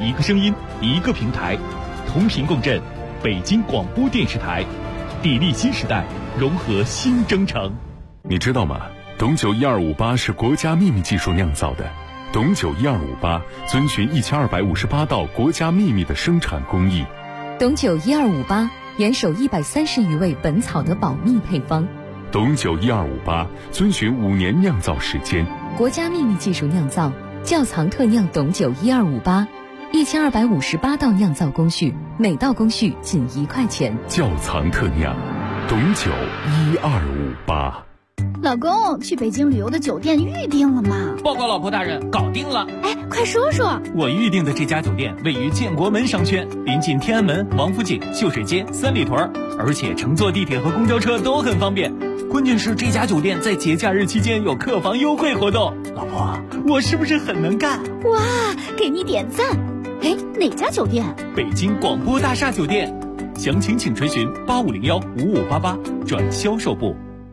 一个声音，一个平台，同频共振，北京广播电视台，砥砺新时代，融合新征程。 你知道吗？董酒1258是国家秘密技术酿造的。董酒1258遵循1258道国家秘密的生产工艺。 董酒1258严守130余味本草的保密配方。 董酒1258遵循5年酿造时间， 国家秘密技术酿造，窖藏特酿董酒1258，1258道酿造工序，每道工序仅1块钱。 窖藏特酿，董酒1258。 老公，去北京旅游的酒店预定了吗？ 报告老婆大人，搞定了。 哎，快说说。 我预定的这家酒店位于建国门商圈，临近天安门、王府井、秀水街、三里屯，而且乘坐地铁和公交车都很方便。关键是这家酒店在节假日期间有客房优惠活动。老婆，我是不是很能干？ 哇，给你点赞。哎，哪家酒店？ 北京广播大厦酒店。详情请垂询8501-5588转销售部。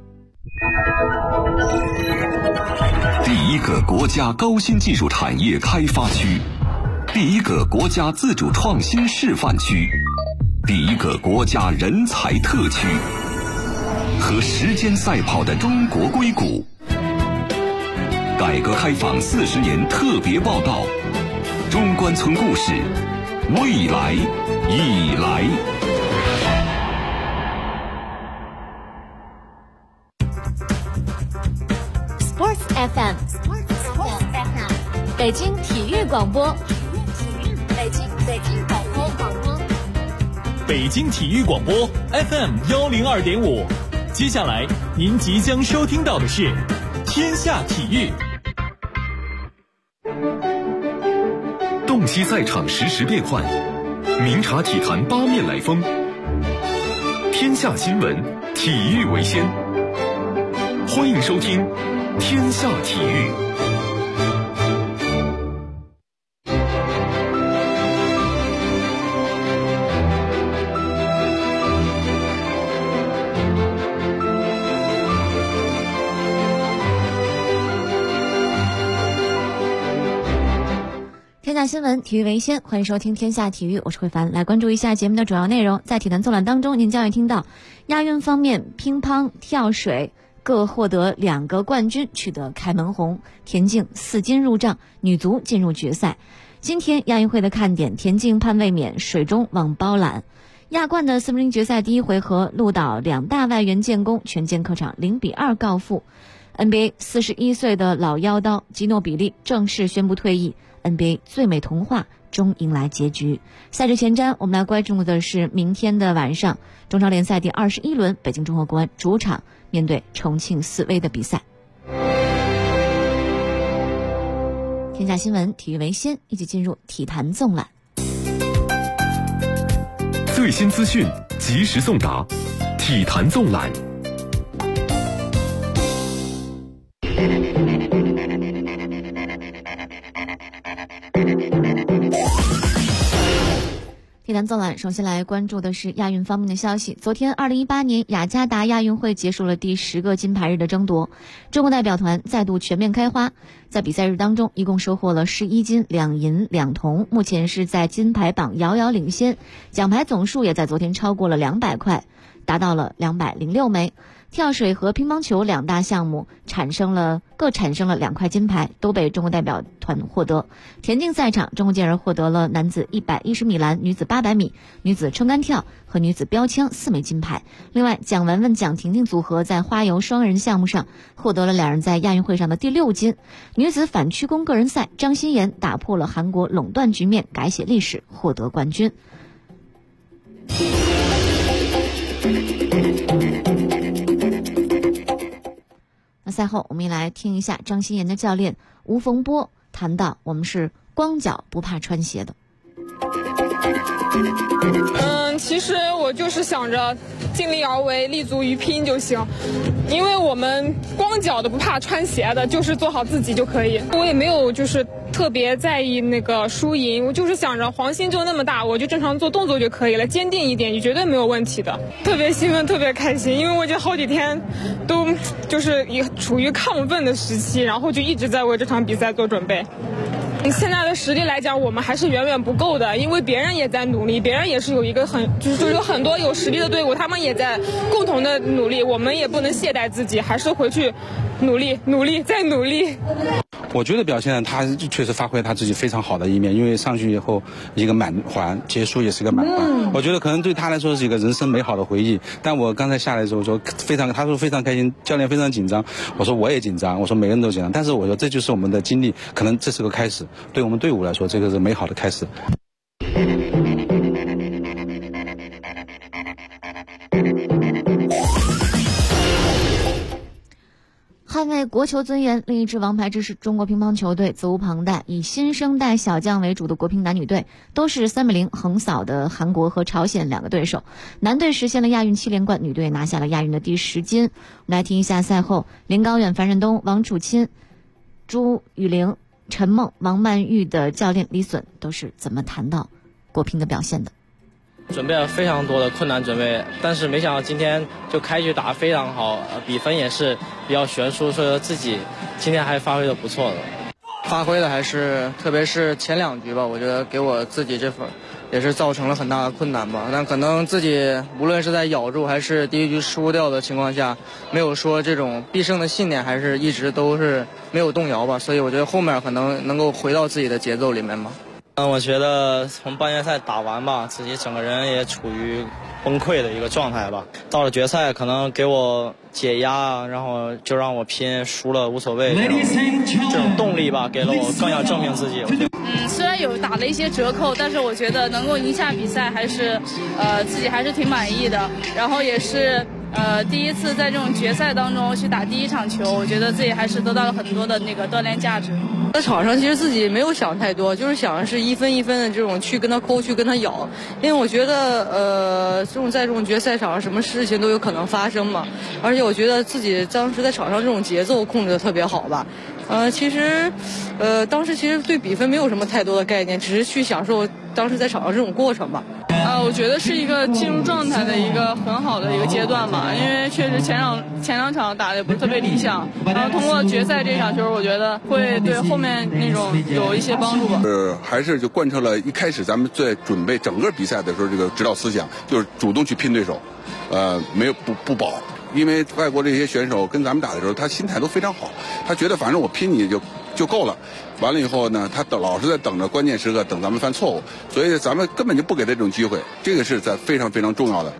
第一个国家高新技术产业开发区，第一个国家自主创新示范区，第一个国家人才特区，和时间赛跑的中国硅谷。改革开放40年特别报道，中关村故事，未来已来。 Sports FM， 北京体育广播，北京广播， 北京体育广播 FM 102.5。接下来您即将收听到的是天下体育。 洞悉赛场实时变幻，明察体坛八面来风。天下新闻，体育为先。欢迎收听天下体育。 天下新闻，体育为先，欢迎收听天下体育，我是慧凡。来关注一下节目的主要内容。在体坛纵览当中，您将会听到亚运方面，乒乓、跳水各获得2个冠军，取得开门红；田径4金入账，女足进入决赛。今天亚运会的看点，田径判卫冕，水中网包揽。亚冠的4分之1决赛第1回合，鹿岛2大外援建功，全建客场0-2告负。NBA 41岁的老妖刀基诺比利正式宣布退役。NBA 最美童话终迎来结局。赛事前瞻，我们来关注的是明天的晚上，中超联赛第21轮，北京中赫国安主场面对重庆斯威的比赛。天下新闻，体育为先，一起进入体坛纵览。 最新资讯，及时送达，体坛纵览。 体坛纵览，首先来关注的是亚运方面的消息。昨天2018年雅加达亚运会结束了第10个金牌日的争夺，中国代表团再度全面开花，在比赛日当中一共收获了11金2银2铜，目前是在金牌榜遥遥领先，奖牌总数也在昨天超过了200块，达到了206枚。跳水和乒乓球2大项目各产生了2块金牌，都被中国代表团获得。田径赛场，中国健儿获得了男子110米栏、女子800米、女子撑杆跳和女子标枪4枚金牌。另外，蒋雯雯、蒋婷婷组合在花游双人项目上获得了2人在亚运会上的第6金。女子反曲弓个人赛，张欣妍打破了韩国垄断局面，改写历史，获得冠军。那赛后我们也来听一下张欣妍的教练吴逢波谈到，我们是光脚不怕穿鞋的。 其实我就是想着尽力而为，立足于拼就行，因为我们光脚的不怕穿鞋的，就是做好自己就可以。我也没有就是特别在意那个输赢，我就是想着黄鑫就那么大，我就正常做动作就可以了，坚定一点，也绝对没有问题的。特别兴奋，特别开心，因为我这好几天都就是处于亢奋的时期，然后就一直在为这场比赛做准备。 现在的实力来讲，我们还是远远不够的，因为别人也在努力，别人也是有一个就是有很多有实力的队伍，他们也在共同的努力，我们也不能懈怠自己，还是回去努力，再努力。 我觉得表现他确实发挥他自己非常好的一面，因为上去以后一个满环结束也是个满环，我觉得可能对他来说是一个人生美好的回忆。但我刚才下来的时候说他说非常开心，教练非常紧张，我说我也紧张，我说每个人都紧张，但是我说这就是我们的经历，可能这是个开始，对我们队伍来说这个是美好的开始。 捍卫国球尊严，另一支王牌之士中国乒乓球队责无旁贷，以新生代小将为主的国乒男女队都是3-0横扫的韩国和朝鲜两个对手，男队实现了亚运7连冠，女队拿下了亚运的第10金。我们来听一下赛后林高远、樊振东、王楚钦、朱雨玲、陈梦、王曼玉的教练李隼都是怎么谈到国乒的表现的。 准备了非常多的困难准备，但是没想到今天就开局打得非常好，比分也是比较悬殊，所以说自己今天还发挥的不错的。 发挥的还是特别是前2局吧，我觉得给我自己这份也是造成了很大的困难吧。但可能自己无论是在咬住还是第1局输掉的情况下，没有说这种必胜的信念还是一直都是没有动摇吧，所以我觉得后面可能能够回到自己的节奏里面吧。 我觉得从半决赛打完吧，自己整个人也处于崩溃的一个状态吧。到了决赛，可能给我解压，然后就让我拼，输了无所谓，这种动力吧，给了我更要证明自己。 虽然有打了一些折扣，但是我觉得能够赢下比赛，还是自己还是挺满意的。然后也是第一次在这种决赛当中去打第1场球，我觉得自己还是得到了很多的那个锻炼价值。 在场上其实自己没有想太多，就是想的是一分一分的这种去跟他抠，去跟他咬，因为我觉得在这种决赛场上什么事情都有可能发生嘛，而且我觉得自己当时在场上这种节奏控制的特别好吧。其实当时其实对比分没有什么太多的概念，只是去享受当时在场上这种过程吧。 我觉得是一个进入状态的一个很好的一个阶段吧，因为确实前2场打的也不是特别理想，然后通过决赛这场球，我觉得会对后面那种有一些帮助吧。 还是就贯彻了一开始咱们在准备整个比赛的时候这个指导思想，就是主动去拼对手，没有不保。因为外国这些选手跟咱们打的时候，他心态都非常好，他觉得反正我拼你就够了。完了以后呢，他老是在等着关键时刻等咱们犯错误，所以咱们根本就不给他这种机会，这个是在非常非常重要的。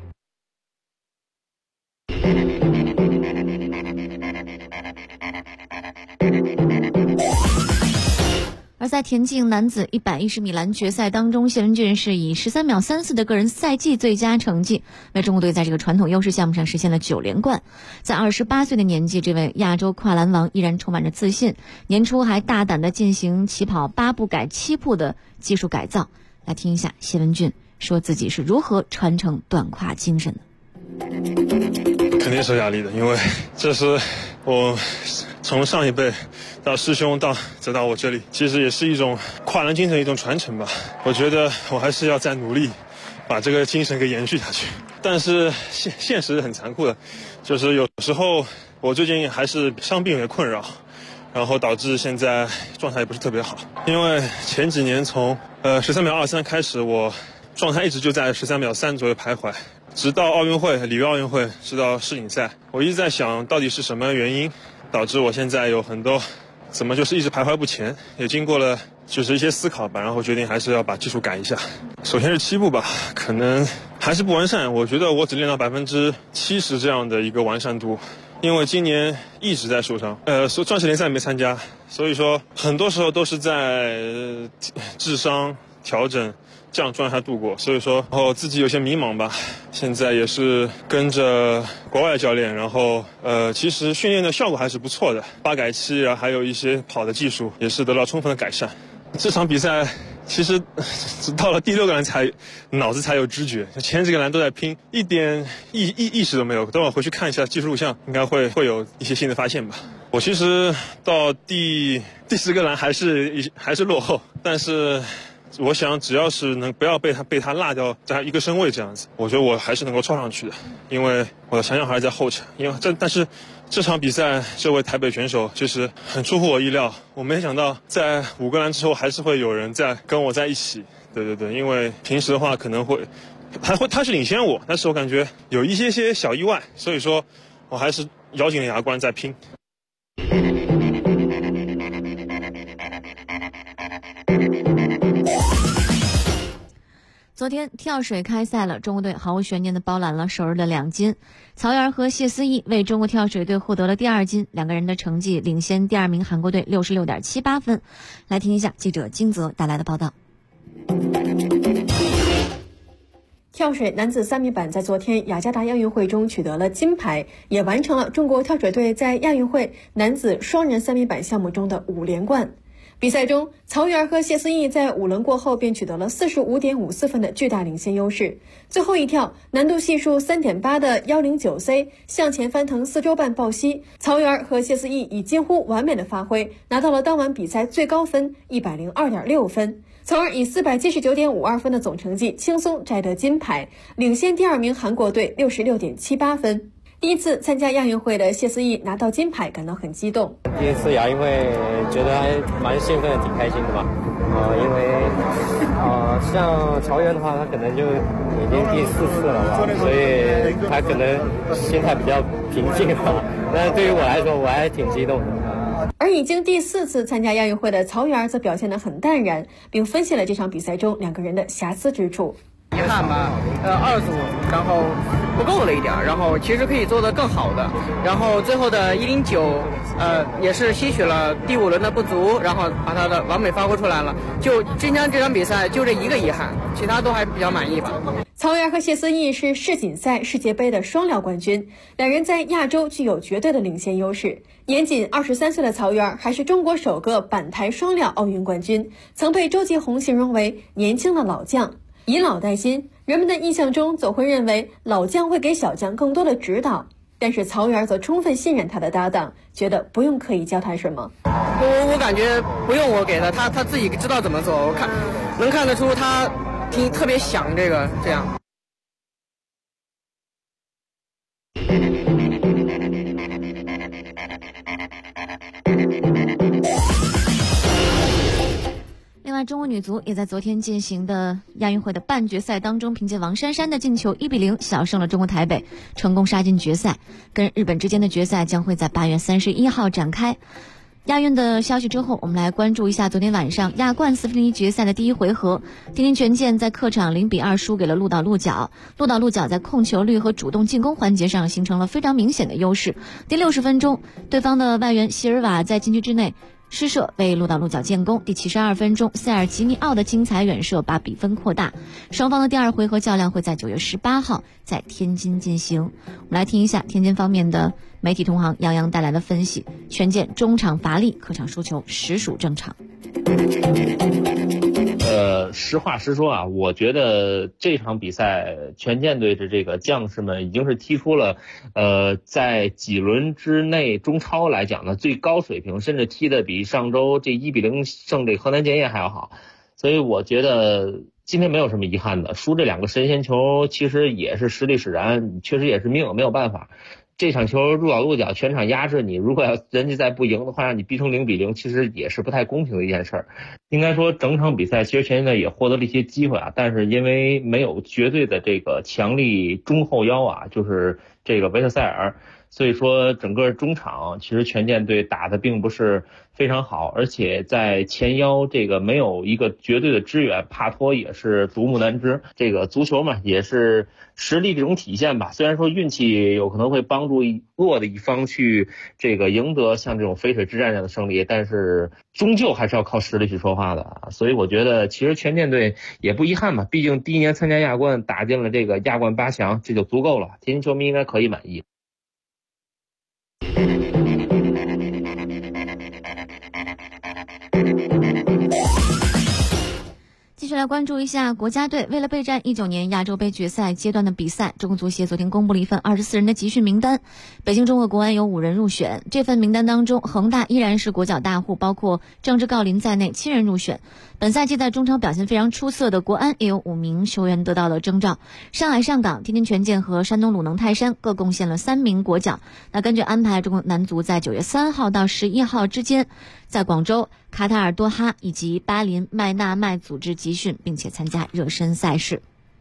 而在田径男子110米栏决赛当中，谢文俊是以13秒34的个人赛季最佳成绩，为中国队在这个传统优势项目上实现了9连冠。在28岁的年纪，这位亚洲跨栏王依然充满着自信，年初还大胆地进行起跑8步改7步的技术改造。来听一下谢文俊说自己是如何传承短跨精神的。 肯定是有压力的，因为这是我从上一辈到师兄再到我这里，其实也是一种跨栏精神一种传承吧。我觉得我还是要再努力把这个精神给延续下去，但是现实很残酷的，就是有时候我最近还是伤病有点困扰，然后导致现在状态也不是特别好。因为前几年从13秒23开始，我状态一直就在13秒3左右徘徊，直到奥运会里约奥运会，直到世锦赛，我一直在想到底是什么原因导致我现在有很多怎么就是一直徘徊不前，也经过了就是一些思考吧，然后决定还是要把技术改一下。首先是7步吧，可能还是不完善，我觉得我只练到70%这样的一个完善度，因为今年一直在受伤，钻石联赛没参加，所以说很多时候都是在治伤调整这样状态度过，所以说然后自己有些迷茫吧。现在也是跟着国外教练，然后其实训练的效果还是不错的，8改7啊，还有一些跑的技术也是得到充分的改善。这场比赛其实到了第6个栏脑子才有知觉，前几个栏都在拼，一点意识都没有。等我回去看一下技术录像，应该会有一些新的发现吧。我其实到第10个栏还是落后，但是我想只要是能不要被他落掉在一个身位这样子，我觉得我还是能够冲上去的，因为我的强项还是在后程。但是这场比赛这位台北选手就是很出乎我意料，我没想到在5个栏之后还是会有人在跟我在一起。对，因为平时的话可能会他是领先我，但是我感觉有一些小意外，所以说我还是咬紧了牙关在拼。 昨天跳水开赛了，中国队毫无悬念地包揽了首日的2金。曹缘和谢思义为中国跳水队获得了第2金，两个人的成绩领先第2名韩国队66.78分。来听一下记者金泽带来的报道。 跳水男子3米板在昨天雅加达亚运会中取得了金牌，也完成了中国跳水队在亚运会男子双人3米板项目中的5连冠。比赛中，曹缘和谢思义在5轮过后便取得了45.54分的巨大领先优势。最后一跳，难度系数3.8的 109C 向前翻腾4周半抱膝，曹缘和谢思义以近乎完美的发挥，拿到了当晚比赛最高分 102.6 分，从而以479.52分的总成绩轻松摘得金牌，领先第2名韩国队66.78分。第一次参加亚运会的谢思义拿到金牌感到很激动。 第一次亚运会觉得还蛮兴奋，挺开心的吧。因为像曹缘的话，他可能就已经第4次了吧，所以他可能心态比较平静吧。但是对于我来说，我还挺激动的。 而已经第4次参加亚运会的曹缘则表现得很淡然，并分析了这场比赛中2个人的瑕疵之处。 遗憾吧，2组然后不够了一点，然后其实可以做得更好的，然后最后的109也是吸取了第5轮的不足，然后把他的完美发挥出来了。就今天这场比赛就这一个遗憾，其他都还比较满意吧。 曹缘和谢思义是世锦赛、世界杯的双料冠军，两人在亚洲具有绝对的领先优势。年仅23岁的曹缘还是中国首个板台双料奥运冠军，曾被周继红形容为年轻的老将。以老带新，人们的印象中总会认为老将会给小将更多的指导，但是曹缘则充分信任他的搭档，觉得不用刻意教他什么。 我感觉不用我给他自己知道怎么做，我能看得出他特别想这样。 另外，中国女足也在昨天进行的亚运会的半决赛当中，凭借王珊珊的进球1-0小胜了中国台北，成功杀进决赛。跟日本之间的决赛将会在8月31号展开。亚运的消息之后，我们来关注一下昨天晚上亚冠4分之一决赛的第1回合，天津权健在客场0-2输给了鹿岛鹿角。鹿岛鹿角在控球率和主动进攻环节上形成了非常明显的优势。第60分钟，对方的外援席尔瓦在禁区之内施射为鹿岛鹿角建功。第72分钟，塞尔吉尼奥的精彩远射把比分扩大。双方的第2回合较量会在9月18号在天津进行。我们来听一下天津方面的媒体同行杨洋带来的分析。权健中场乏力，客场输球实属正常。 实话实说啊，我觉得这场比赛权健队的这个将士们已经是踢出了在几轮之内中超来讲呢最高水平，甚至踢得比上周这1-0胜这河南建业还要好，所以我觉得今天没有什么遗憾的。输这2个神仙球其实也是实力使然，确实也是命，没有办法。这场球鹿岛鹿角全场压制你，如果要人家再不赢的话，让你逼成0-0，其实也是不太公平的一件事儿。应该说整场比赛其实权健也获得了一些机会啊，但是因为没有绝对的这个强力中后腰啊，就是这个维特塞尔，所以说整个中场其实权健队打的并不是非常好，而且在前腰这个没有一个绝对的支援，帕托也是独木难支。这个足球嘛，也是实力这种体现吧。虽然说运气有可能会帮助弱的一方去这个赢得像这种淝水之战这样的胜利，但是终究还是要靠实力去说话的。所以我觉得其实权健队也不遗憾嘛，毕竟第1年参加亚冠打进了这个亚冠8强，这就足够了。天津球迷应该可以满意。 继续来来关注一下国家队。为了备战19年亚洲杯决赛阶段的比赛，中国足协昨天公布了一份24人的集训名单。北京中赫国安有5人入选，这份名单当中，恒大依然是国脚大户，包括郑智、郜林在内7人入选。本赛季在中超表现非常出色的国安也有5名球员得到了征召。上海上港、天津权健和山东鲁能泰山各贡献了3名国脚。那根据安排，中国男足在9月3号到11号之间，在广州、卡塔尔多哈以及巴林麦纳麦组织集训，并且参加热身赛事。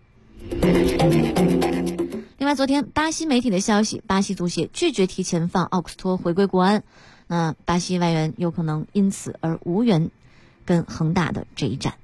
另外，昨天巴西媒体的消息，巴西足协拒绝提前放奥克斯托回归国安，那巴西外援有可能因此而无缘跟恒大的这一战。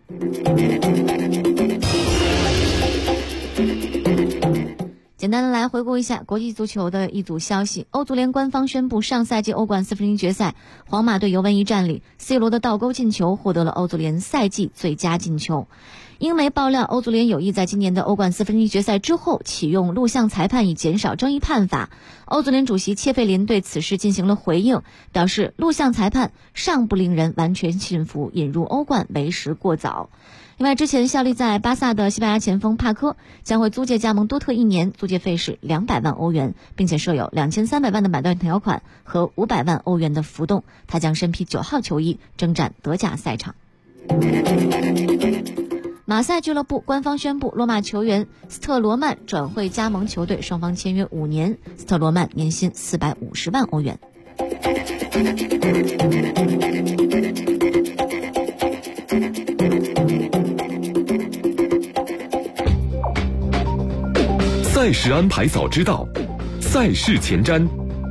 简单的来回顾一下国际足球的一组消息。欧足联官方宣布，上赛季欧冠1/4决赛，皇马对尤文一战里 C 罗的倒钩进球获得了欧足联赛季最佳进球。英媒爆料，欧足联有意在今年的欧冠1/4决赛之后启用录像裁判，以减少争议判罚。欧足联主席切费林对此事进行了回应，表示录像裁判尚不令人完全信服，引入欧冠为时过早。另外，之前效力在巴萨的西班牙前锋帕科将会租借加盟多特1年，租借费是200万欧元，并且设有2300万的买断条款和500万欧元的浮动。他将身披9号球衣征战德甲赛场。马赛俱乐部官方宣布，罗马球员斯特罗曼转会加盟球队，双方签约5年，斯特罗曼年薪450万欧元。 赛事安排早知道，赛事前瞻。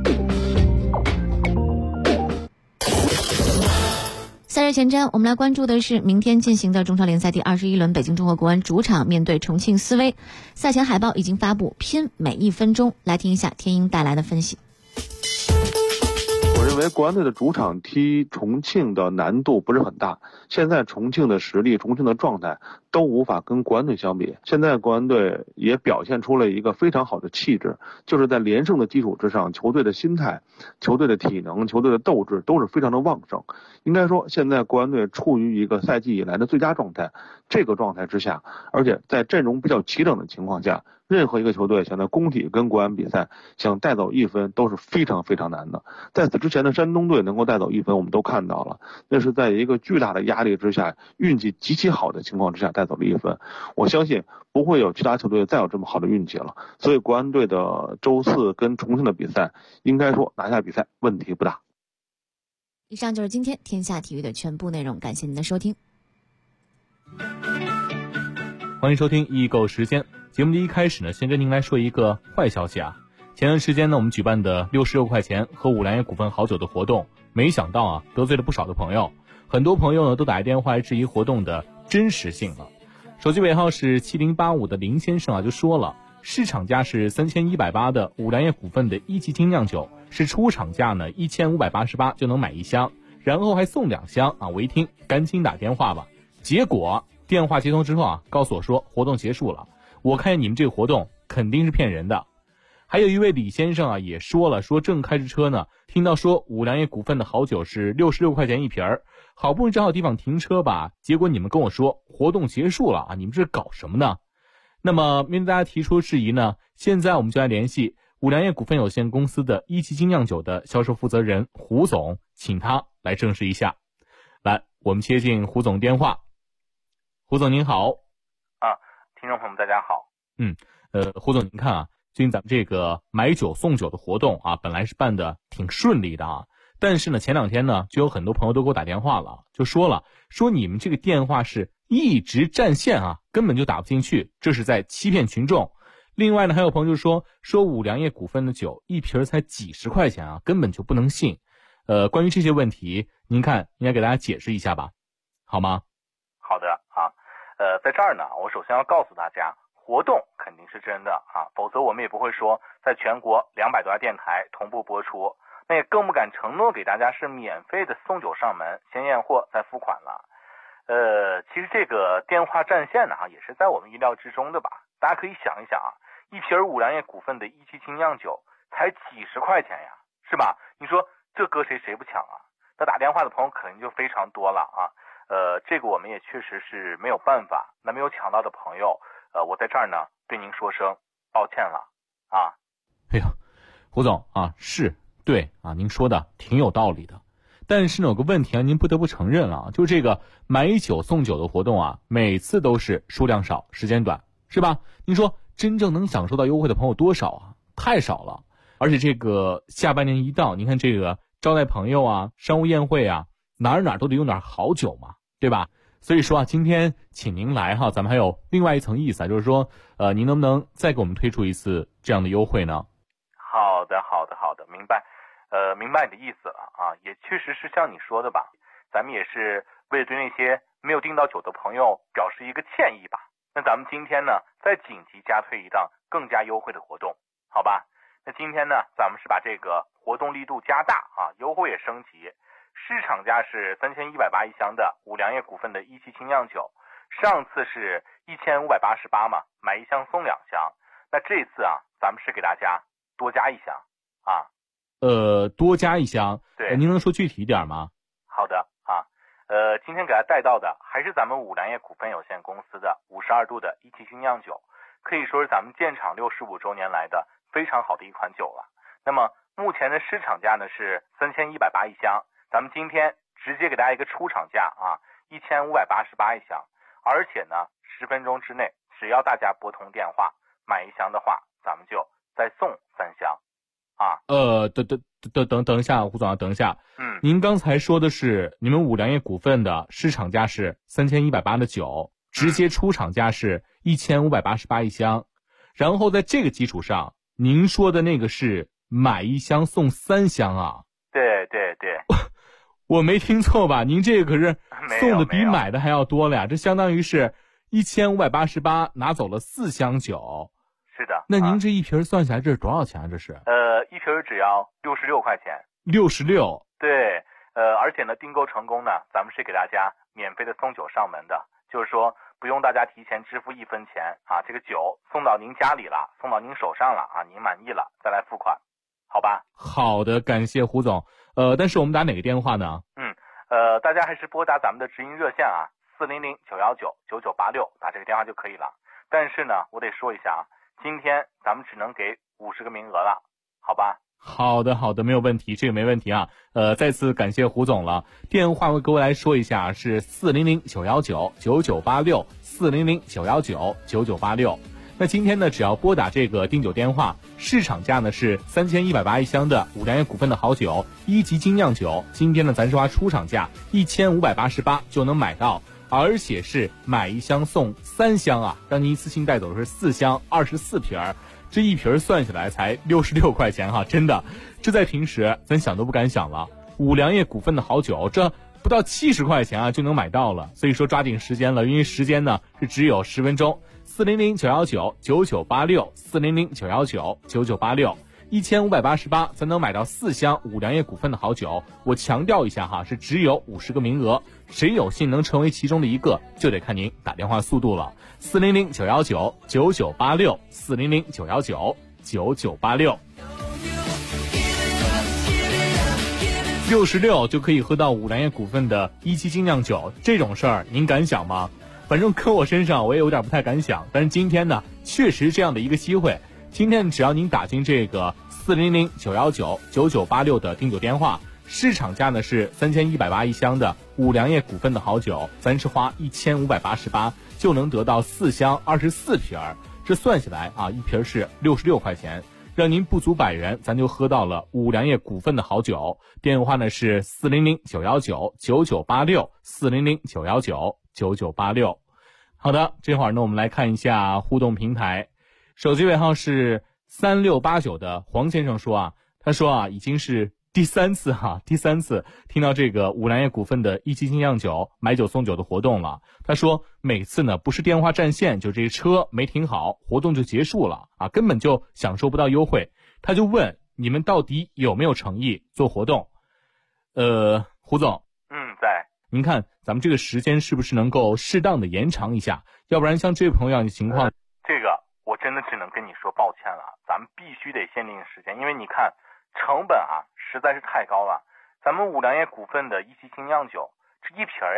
赛事前瞻，我们来关注的是明天进行的中超联赛第21轮，北京中赫国安主场面对重庆斯威。赛前海报已经发布，拼每1分钟。来听一下天鹰带来的分析。 我认为国安队的主场踢重庆的难度不是很大，现在重庆的实力、重庆的状态都无法跟国安队相比。现在国安队也表现出了一个非常好的气质，就是在连胜的基础之上，球队的心态、球队的体能、球队的斗志都是非常的旺盛。应该说，现在国安队处于一个赛季以来的最佳状态。这个状态之下，而且在阵容比较齐整的情况下，任何一个球队想在工体跟国安比赛，想带走1分都是非常非常难的。在此之前的山东队能够带走1分，我们都看到了，那是在一个巨大的压力之下，运气极其好的情况之下带走了1分。我相信不会有其他球队再有这么好的运气了。所以国安队的周4跟重庆的比赛，应该说拿下比赛问题不大。 以上就是今天天下体育的全部内容，感谢您的收听。 欢迎收听易购时间。节目的一开始呢，先跟您来说一个坏消息啊。前段时间呢，我们举办的66块钱喝五粮液股份好酒的活动，没想到啊，得罪了不少的朋友。很多朋友呢，都打电话来质疑活动的真实性了。手机尾号是7085的林先生啊，就说了，市场价是3180的五粮液股份的1级精酿酒，是出厂价呢1588就能买1箱，然后还送2箱啊！我一听，赶紧打电话吧。结果电话接通之后啊，告诉我说活动结束了。我看见你们这个活动肯定是骗人的。还有一位李先生啊，也说了，说正开着车呢，听到说五粮液股份的好酒是66块钱一瓶儿，好不容易找好地方停车吧，结果你们跟我说活动结束了啊，你们这搞什么呢？那么面对大家提出质疑呢，现在我们就来联系五粮液股份有限公司的1级精酿酒的销售负责人胡总，请他来证实一下。来，我们接进胡总电话。胡总您好。 听众朋友们大家好。 胡总您看啊，最近咱们这个买酒送酒的活动啊，本来是办的挺顺利的啊，但是呢前2天呢，就有很多朋友都给我打电话了，就说你们这个电话是一直占线啊，根本就打不进去，这是在欺骗群众。另外呢，还有朋友就说五粮液股份的酒一瓶才几十块钱啊，根本就不能信。关于这些问题，您看应该给大家解释一下吧，好吗？ 好的啊，在这儿呢，我首先要告诉大家，活动肯定是真的啊，否则我们也不会说在全国200多家电台同步播出，那也更不敢承诺给大家是免费的送酒上门，先验货再付款了。其实这个电话占线呢，也是在我们意料之中的吧。大家可以想一想啊，一瓶五粮液股份的1级精酿酒才几十块钱呀，是吧？你说这搁谁不抢啊？那打电话的朋友肯定就非常多了啊。 这个我们也确实是没有办法。那没有抢到的朋友，我在这儿呢对您说声抱歉了啊。 哎呀，胡总啊，是对啊，您说的挺有道理的。但是呢，有个问题啊，您不得不承认了，就这个买酒送酒的活动啊，每次都是数量少，时间短，是吧？您说真正能享受到优惠的朋友多少啊？太少了。而且这个下半年一到，您看这个招待朋友啊，商务宴会啊，哪儿都得用点好酒嘛，对吧？所以说啊，今天请您来哈，咱们还有另外一层意思啊，就是说，您能不能再给我们推出一次这样的优惠呢？ 好的，明白。明白你的意思了啊，也确实是像你说的吧，咱们也是为了对那些没有订到酒的朋友表示一个歉意吧。那咱们今天呢，再紧急加推一档更加优惠的活动，好吧？那今天呢，咱们是把这个活动力度加大啊，优惠也升级。市场价是3180一箱的五粮液股份的一期精酿酒，上次是1588嘛，买一箱送2箱。那这次啊，咱们是给大家多加一箱啊。 多加一箱， 对， 您能说具体一点吗？ 好的啊，今天给大家带到的还是咱们五粮液股份有限公司的52度的一期精酿酒，可以说是咱们建厂65周年来的非常好的一款酒了。那么目前的市场价呢是3180一箱，咱们今天直接给大家一个出厂价啊，1588一箱，而且呢10分钟之内，只要大家拨通电话买一箱的话，咱们就再送3箱。啊， 等一下，胡总，等一下。您刚才说的是你们五粮液股份的市场价是3180的酒，直接出厂价是1588一箱，然后在这个基础上，您说的那个是买一箱送3箱啊？ 对， 我没听错吧？您这个可是送的比买的还要多了呀，这相当于是1588拿走了4箱酒。 是的， 那您这一瓶算下来这是多少钱啊？这是一瓶只要66块钱。 66。 对，而且呢，订购成功呢，咱们是给大家免费的送酒上门的，就是说不用大家提前支付1分钱啊，这个酒送到您家里了，送到您手上了啊，您满意了再来付款，好吧？ 好的，感谢胡总。但是我们打哪个电话呢？ 大家还是拨打咱们的直营热线啊，400-919-9986，打这个电话就可以了。但是呢，我得说一下啊，今天咱们只能给50个名额了，好吧？ 好的，没有问题，这个没问题啊。再次感谢胡总了。电话我各位来说一下，是400-919-9986 400-919-9986。那今天呢，只要拨打这个订酒电话，市场价呢是3180一箱的五粮液股份的好酒1级精酿酒，今天呢咱是花出厂价1588就能买到，而且是买一箱送3箱啊，让您一次性带走的是4箱24瓶，这一瓶算下来才66块钱哈，真的，这在平时咱想都不敢想了。五粮液股份的好酒，这不到70块钱啊就能买到了，所以说抓紧时间了，因为时间呢是只有10分钟。400-919-9986 400-919-9986 1588才能买到4箱五粮液股份的好酒。我强调一下哈，是只有50个名额，谁有幸能成为其中的一个，就得看您打电话速度了。400-919-9986 400-919-9986 66就可以喝到五粮液股份的1期精酿酒，这种事儿您敢想吗？反正搁我身上我也有点不太敢想，但是今天呢确实这样的一个机会。今天只要您打进这个400-919-9986的订酒电话，市场价呢是3180一箱的五粮液股份的好酒，咱是花1588就能得到4箱24瓶，这算下来啊，一瓶是66块钱，让您不足100元咱就喝到了五粮液股份的好酒。电话呢是400-919-9986 400-919-9986。好的，这会儿呢我们来看一下互动平台，手机尾号是3689的黄先生说啊，他说啊，已经是第三次听到这个五粮液股份的1期精酿酒买酒送酒的活动了。他说每次呢不是电话占线，就这车没停好，活动就结束了啊，根本就享受不到优惠。他就问你们到底有没有诚意做活动？胡总， 在。 您看咱们这个时间是不是能够适当的延长一下？要不然像这位朋友的情况， 这个我真的只能跟你说抱歉了，咱们必须得限定时间，因为你看成本啊实在是太高了。咱们五粮液股份的1期精酿酒这一瓶呀才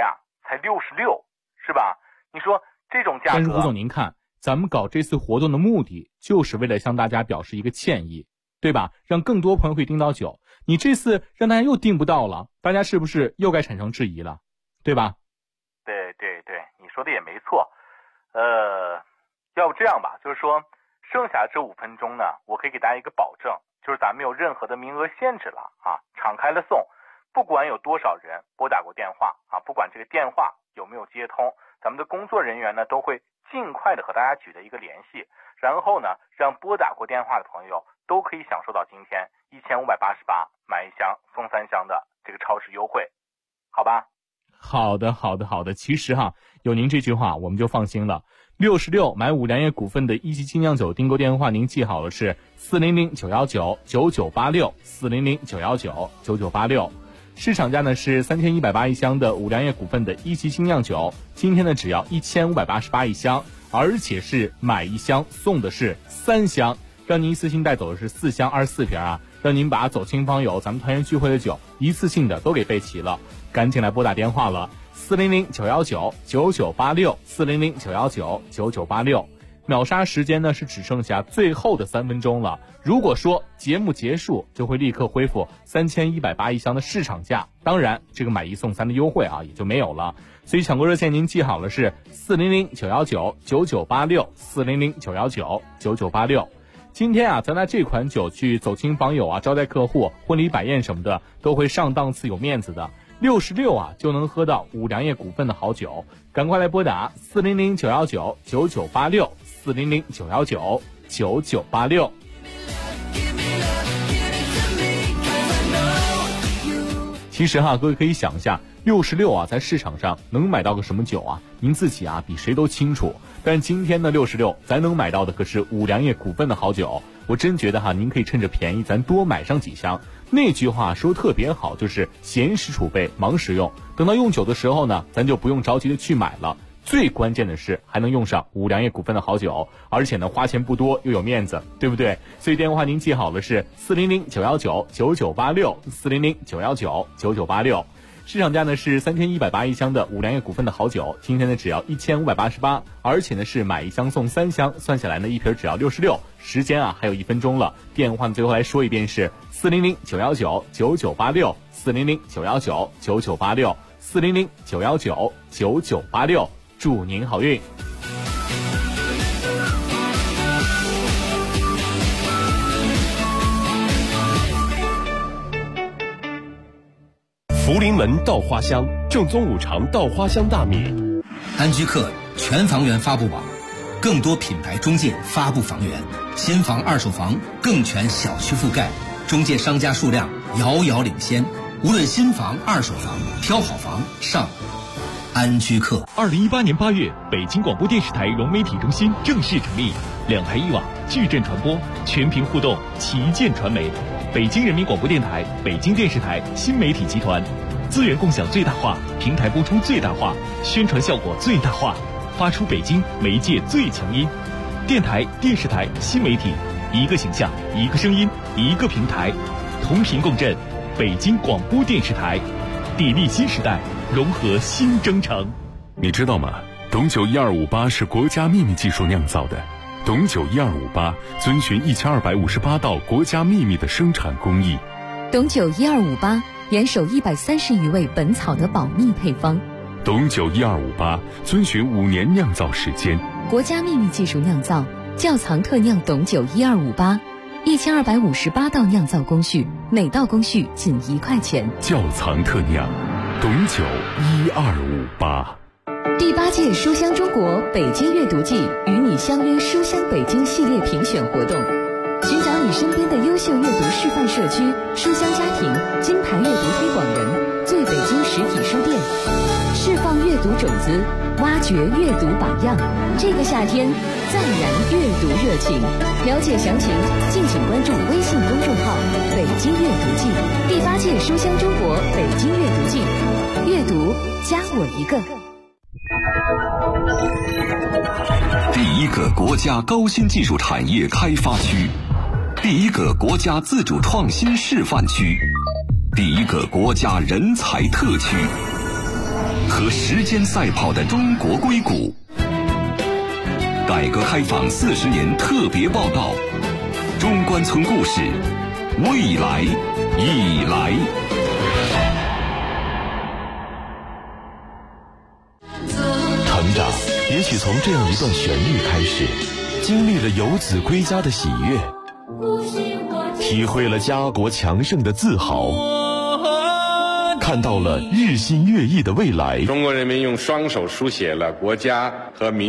才66，是吧？你说这种价格。 但是胡总您看，咱们搞这次活动的目的就是为了向大家表示一个歉意，对吧？让更多朋友可以订到酒。你这次让大家又订不到了，大家是不是又该产生质疑了，对吧？ 对，你说的也没错。要不这样吧，就是说剩下这5分钟呢，我可以给大家一个保证，就是咱没有任何的名额限制了啊，敞开了送，不管有多少人拨打过电话啊，不管这个电话有没有接通，咱们的工作人员呢都会尽快的和大家取得一个联系，然后呢，让拨打过电话的朋友都可以享受到今天1588买1箱送3箱的这个超值优惠，好吧？ 好的。其实有您这句话我们就放心了。66买5粮液股份的一级精酿酒订购电话您记好了，是400-919-9986 400-919-9986。市场价呢是3180一箱的5粮液股份的一级精酿酒，今天呢只要1588一箱，而且是买1箱送的是3箱，让您一次性带走的是4箱24瓶啊，让您把走亲访友咱们团圆聚会的酒一次性的都给备齐了，赶紧来拨打电话了，400-919-9986 400-919-9986。秒杀时间呢是只剩下最后的3分钟了，如果说节目结束就会立刻恢复3180一箱的市场价，当然这个买1送3的优惠也就没有了，所以抢购热线您记好了，是400-919-9986 400-919-9986。今天咱拿这款酒去走亲访友招待客户、婚礼摆宴什么的都会上档次有面子的，66就能喝到5粮液股份的好酒，赶快来拨打400-919-9986 400-919-9986。其实各位可以想一下，66在市场上能买到个什么酒您自己比谁都清楚。但今天的66咱能买到的可是5粮液股份的好酒，我真觉得您可以趁着便宜咱多买上几箱。那句话说特别好，就是闲时储备忙时用，等到用酒的时候呢，咱就不用着急的去买了。最关键的是还能用上5粮液股份的好酒，而且呢花钱不多又有面子，对不对？所以电话您记好了，是400-919-9986 400-919-9986。市场价呢是3180一箱的5粮液股份的好酒，今天呢只要1588，而且呢是买1箱送3箱，算下来呢一瓶只要66。时间还有1分钟了，电话最后来说一遍是400-919-9986 400-919-9986 400-919-9986。祝您好运。 福临门稻花香，正宗五常稻花香大米。 安居客全房源发布网，更多品牌中介发布房源，新房二手房更全小区覆盖，中介商家数量遥遥领先。无论新房二手房，挑好房上安居客。 2018年8月，北京广播电视台融媒体中心正式成立，2台1网，矩阵传播，全屏互动，旗舰传媒。北京人民广播电台、北京电视台新媒体集团，资源共享最大化，平台播出最大化，宣传效果最大化，发出北京媒介最强音。电台、电视台、新媒体，一个形象，一个声音，一个平台，同频共振。北京广播电视台，砥砺新时代，融合新征程。 你知道吗？董酒1258是国家秘密技术酿造的。董酒1258遵循1258道国家秘密的生产工艺。 董酒1258严守130余味本草的保密配方。 董酒1258遵循5年酿造时间， 国家秘密技术酿造，窖藏特酿董酒1258，1258道酿造工序，每道工序仅1块钱。 窖藏特酿，董酒1258。 第8届书香中国北京阅读季与你相约书香北京系列评选活动，寻找你身边的优秀阅读示范社区、书香家庭、金牌阅读推广人、最北京实体书店，释放阅读种子，挖掘阅读榜样。这个夏天再燃阅读热情。了解详情，敬请关注微信公众号“北京阅读季”。第8届书香中国北京阅读季，阅读加我一个。 第1个国家高新技术产业开发区，第1个国家自主创新示范区，第1个国家人才特区。 和时间赛跑的中国硅谷。改革开放40年特别报道，中关村故事，未来已来。 成长也许从这样一段旋律开始，经历了游子归家的喜悦，体会了家国强盛的自豪，看到了日新月异的未来。 中国人民用双手书写了国家和民